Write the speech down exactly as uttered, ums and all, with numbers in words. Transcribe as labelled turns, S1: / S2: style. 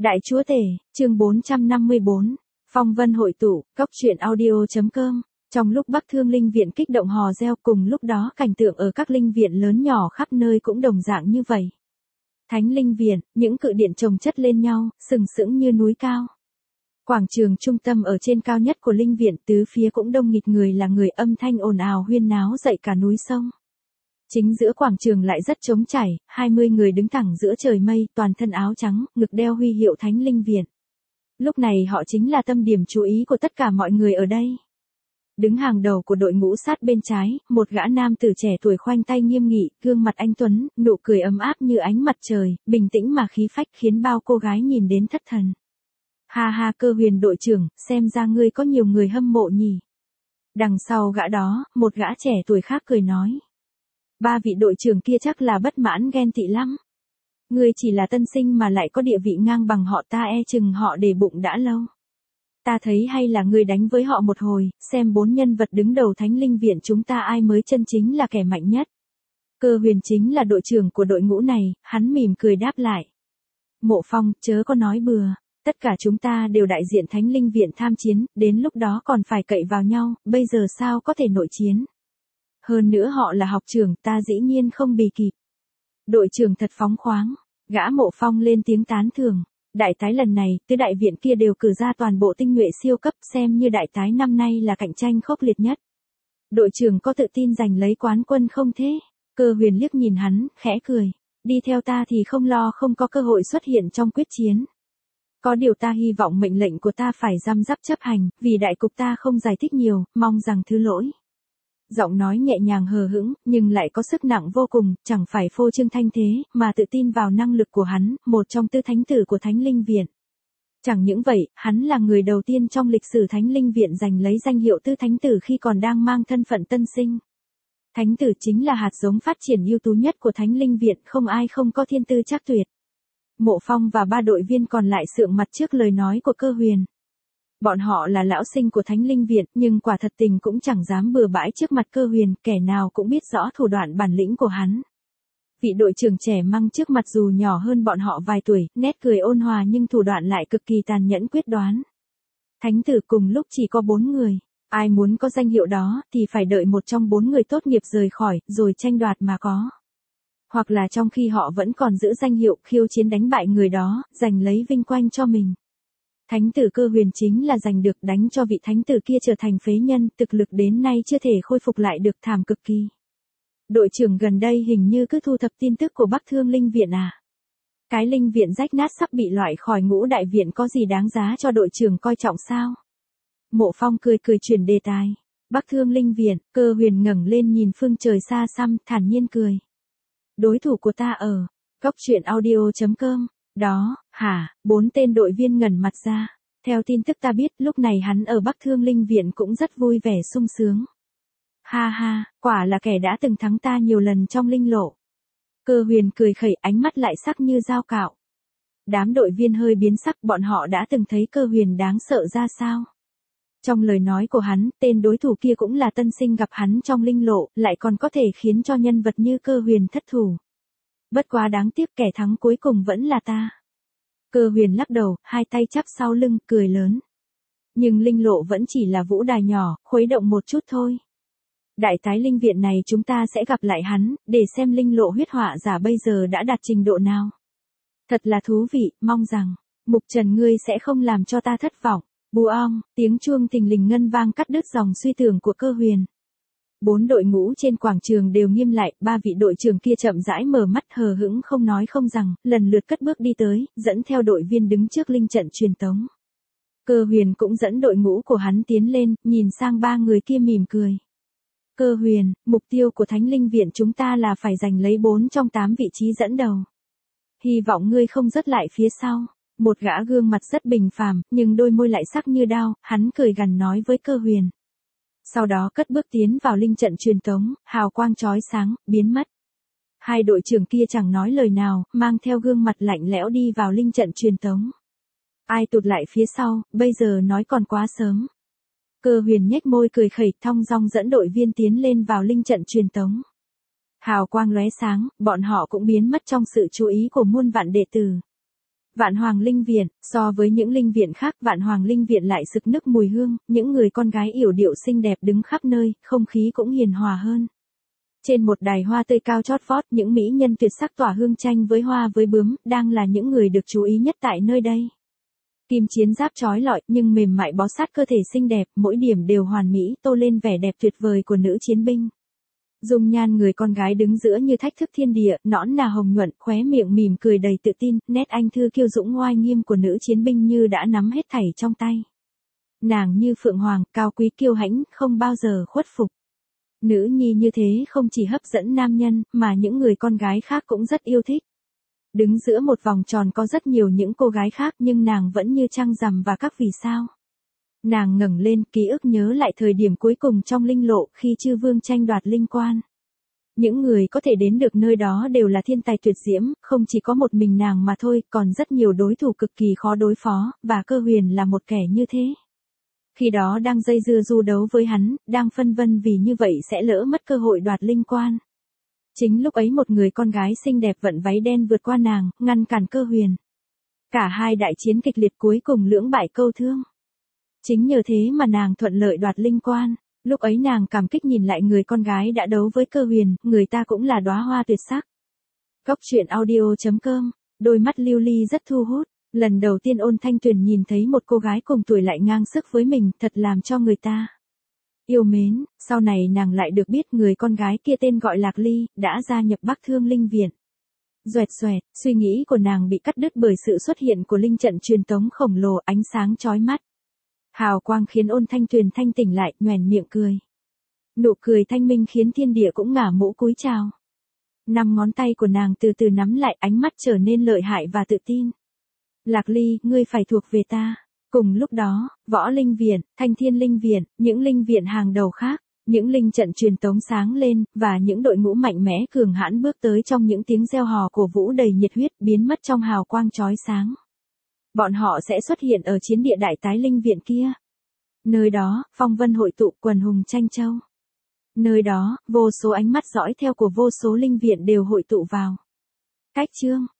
S1: Đại chúa tể, chương bốn trăm năm mươi bốn, phong vân hội tụ, cóc truyện audio.com. Trong lúc Bắc Thương Linh Viện kích động hò reo, cùng lúc đó cảnh tượng ở các linh viện lớn nhỏ khắp nơi cũng đồng dạng như vậy. Thánh Linh Viện, những cự điện chồng chất lên nhau, sừng sững như núi cao. Quảng trường trung tâm ở trên cao nhất của linh viện, tứ phía cũng đông nghịt người là người, âm thanh ồn ào huyên náo dậy cả núi sông. Chính giữa quảng trường lại rất trống trải, hai mươi người đứng thẳng giữa trời mây, toàn thân áo trắng, ngực đeo huy hiệu Thánh Linh Viện. Lúc này họ chính là tâm điểm chú ý của tất cả mọi người ở đây. Đứng hàng đầu của đội ngũ sát bên trái, một gã nam tử trẻ tuổi khoanh tay nghiêm nghị, gương mặt anh tuấn, nụ cười ấm áp như ánh mặt trời, bình tĩnh mà khí phách khiến bao cô gái nhìn đến thất thần. Ha ha, Cơ Huyền đội trưởng, xem ra ngươi có nhiều người hâm mộ nhỉ. Đằng sau gã đó, một gã trẻ tuổi khác cười nói. Ba vị đội trưởng kia chắc là bất mãn ghen tị lắm. Ngươi chỉ là tân sinh mà lại có địa vị ngang bằng họ, ta e chừng họ để bụng đã lâu. Ta thấy hay là ngươi đánh với họ một hồi, xem bốn nhân vật đứng đầu Thánh Linh Viện chúng ta ai mới chân chính là kẻ mạnh nhất. Cơ Huyền chính là đội trưởng của đội ngũ này, hắn mỉm cười đáp lại. Mộ Phong, chớ có nói bừa, tất cả chúng ta đều đại diện Thánh Linh Viện tham chiến, đến lúc đó còn phải cậy vào nhau, bây giờ sao có thể nội chiến. Hơn nữa họ là học trưởng, ta dĩ nhiên không bì kịp. Đội trưởng thật phóng khoáng, gã Mộ Phong lên tiếng tán thưởng. Đại tái lần này, tứ đại viện kia đều cử ra toàn bộ tinh nhuệ siêu cấp, xem như đại tái năm nay là cạnh tranh khốc liệt nhất. Đội trưởng có tự tin giành lấy quán quân không thế? Cơ Huyền liếc nhìn hắn, khẽ cười. Đi theo ta thì không lo không có cơ hội xuất hiện trong quyết chiến. Có điều ta hy vọng mệnh lệnh của ta phải răm rắp chấp hành, vì đại cục ta không giải thích nhiều, mong rằng thứ lỗi. Giọng nói nhẹ nhàng hờ hững, nhưng lại có sức nặng vô cùng, chẳng phải phô trương thanh thế, mà tự tin vào năng lực của hắn, một trong tư thánh tử của Thánh Linh Viện. Chẳng những vậy, hắn là người đầu tiên trong lịch sử Thánh Linh Viện giành lấy danh hiệu tư thánh tử khi còn đang mang thân phận tân sinh. Thánh tử chính là hạt giống phát triển ưu tú nhất của Thánh Linh Viện, không ai không có thiên tư trác tuyệt. Mộ Phong và ba đội viên còn lại sượng mặt trước lời nói của Cơ Huyền. Bọn họ là lão sinh của Thánh Linh Viện, nhưng quả thật tình cũng chẳng dám bừa bãi trước mặt Cơ Huyền, kẻ nào cũng biết rõ thủ đoạn bản lĩnh của hắn. Vị đội trưởng trẻ măng trước mặt dù nhỏ hơn bọn họ vài tuổi, nét cười ôn hòa nhưng thủ đoạn lại cực kỳ tàn nhẫn quyết đoán. Thánh tử cùng lúc chỉ có bốn người, ai muốn có danh hiệu đó thì phải đợi một trong bốn người tốt nghiệp rời khỏi, rồi tranh đoạt mà có. Hoặc là trong khi họ vẫn còn giữ danh hiệu, khiêu chiến đánh bại người đó, giành lấy vinh quang cho mình. Thánh tử Cơ Huyền chính là giành được, đánh cho vị thánh tử kia trở thành phế nhân, thực lực đến nay chưa thể khôi phục lại được, thảm cực kỳ. Đội trưởng gần đây hình như cứ thu thập tin tức của Bắc Thương Linh Viện à. Cái linh viện rách nát sắp bị loại khỏi ngũ đại viện có gì đáng giá cho đội trưởng coi trọng sao? Mộ Phong cười cười chuyển đề tài. Bắc Thương Linh Viện, Cơ Huyền ngẩng lên nhìn phương trời xa xăm, thản nhiên cười. Đối thủ của ta ở cóc truyện audio.com. Đó, hả, bốn tên đội viên ngẩn mặt ra. Theo tin tức ta biết, lúc này hắn ở Bắc Thương Linh Viện cũng rất vui vẻ sung sướng. Ha ha, quả là kẻ đã từng thắng ta nhiều lần trong linh lộ. Cơ Huyền cười khẩy, ánh mắt lại sắc như dao cạo. Đám đội viên hơi biến sắc, bọn họ đã từng thấy Cơ Huyền đáng sợ ra sao. Trong lời nói của hắn, tên đối thủ kia cũng là tân sinh gặp hắn trong linh lộ, lại còn có thể khiến cho nhân vật như Cơ Huyền thất thủ. Bất quá đáng tiếc, kẻ thắng cuối cùng vẫn là ta. Cơ Huyền lắc đầu, hai tay chắp sau lưng, cười lớn. Nhưng linh lộ vẫn chỉ là vũ đài nhỏ, khuấy động một chút thôi. Đại tái linh viện này chúng ta sẽ gặp lại hắn, để xem linh lộ huyết họa giả bây giờ đã đạt trình độ nào. Thật là thú vị, mong rằng, Mục Trần ngươi sẽ không làm cho ta thất vọng. Bù ong, tiếng chuông thình lình ngân vang cắt đứt dòng suy tưởng của Cơ Huyền. Bốn đội ngũ trên quảng trường đều nghiêm lại, ba vị đội trưởng kia chậm rãi mở mắt hờ hững không nói không rằng, lần lượt cất bước đi tới, dẫn theo đội viên đứng trước linh trận truyền tống. Cơ Huyền cũng dẫn đội ngũ của hắn tiến lên, nhìn sang ba người kia mỉm cười. Cơ Huyền, mục tiêu của Thánh Linh Viện chúng ta là phải giành lấy bốn trong tám vị trí dẫn đầu. Hy vọng ngươi không rớt lại phía sau. Một gã gương mặt rất bình phàm, nhưng đôi môi lại sắc như đao, hắn cười gằn nói với Cơ Huyền. Sau đó cất bước tiến vào linh trận truyền tống, hào quang chói sáng, biến mất. Hai đội trưởng kia chẳng nói lời nào, mang theo gương mặt lạnh lẽo đi vào linh trận truyền tống. Ai tụt lại phía sau, bây giờ nói còn quá sớm. Cơ Huyền nhếch môi cười khẩy, thong dong dẫn đội viên tiến lên vào linh trận truyền tống. Hào quang lóe sáng, bọn họ cũng biến mất trong sự chú ý của muôn vạn đệ tử. Vạn Hoàng Linh Viện, so với những linh viện khác, Vạn Hoàng Linh Viện lại sực nức mùi hương, những người con gái yểu điệu xinh đẹp đứng khắp nơi, không khí cũng hiền hòa hơn. Trên một đài hoa tươi cao chót vót, những mỹ nhân tuyệt sắc tỏa hương tranh với hoa với bướm, đang là những người được chú ý nhất tại nơi đây. Kim chiến giáp trói lọi nhưng mềm mại bó sát cơ thể xinh đẹp, mỗi điểm đều hoàn mỹ, tô lên vẻ đẹp tuyệt vời của nữ chiến binh. Dung nhan người con gái đứng giữa như thách thức thiên địa, nõn nà hồng nhuận, khóe miệng mỉm cười đầy tự tin, nét anh thư kiêu dũng ngoai nghiêm của nữ chiến binh như đã nắm hết thảy trong tay. Nàng như phượng hoàng, cao quý kiêu hãnh, không bao giờ khuất phục. Nữ nhi như thế không chỉ hấp dẫn nam nhân, mà những người con gái khác cũng rất yêu thích. Đứng giữa một vòng tròn có rất nhiều những cô gái khác nhưng nàng vẫn như trăng rằm và các vì sao. Nàng ngẩng lên, ký ức nhớ lại thời điểm cuối cùng trong linh lộ khi chư vương tranh đoạt linh quan. Những người có thể đến được nơi đó đều là thiên tài tuyệt diễm, không chỉ có một mình nàng mà thôi, còn rất nhiều đối thủ cực kỳ khó đối phó, và Cơ Huyền là một kẻ như thế. Khi đó đang dây dưa du đấu với hắn, đang phân vân vì như vậy sẽ lỡ mất cơ hội đoạt linh quan. Chính lúc ấy một người con gái xinh đẹp vận váy đen vượt qua nàng, ngăn cản Cơ Huyền. Cả hai đại chiến kịch liệt cuối cùng lưỡng bại câu thương. Chính nhờ thế mà nàng thuận lợi đoạt linh quan. Lúc ấy nàng cảm kích nhìn lại người con gái đã đấu với Cơ Huyền, người ta cũng là đóa hoa tuyệt sắc. Cốc truyện audio chấm com, đôi mắt lưu ly rất thu hút. Lần đầu tiên Ôn Thanh Tuyền nhìn thấy một cô gái cùng tuổi lại ngang sức với mình, thật làm cho người ta yêu mến. Sau này nàng lại được biết người con gái kia tên gọi Lạc Ly, đã gia nhập Bắc Thương Linh Viện. Doẹt doẹt, suy nghĩ của nàng bị cắt đứt bởi sự xuất hiện của linh trận truyền tống khổng lồ, ánh sáng chói mắt. Hào quang khiến Ôn Thanh Tuyền thanh tỉnh lại, nhoẻn miệng cười. Nụ cười thanh minh khiến thiên địa cũng ngả mũ cúi chào. Năm ngón tay của nàng từ từ nắm lại, ánh mắt trở nên lợi hại và tự tin. Lạc Ly, ngươi phải thuộc về ta. Cùng lúc đó, Võ Linh Viện, Thanh Thiên Linh Viện, những linh viện hàng đầu khác, những linh trận truyền tống sáng lên, và những đội ngũ mạnh mẽ cường hãn bước tới trong những tiếng reo hò cổ vũ đầy nhiệt huyết, biến mất trong hào quang chói sáng. Bọn họ sẽ xuất hiện ở chiến địa đại tái linh viện kia. Nơi đó, phong vân hội tụ, quần hùng tranh châu. Nơi đó, vô số ánh mắt dõi theo của vô số linh viện đều hội tụ vào. Cách chương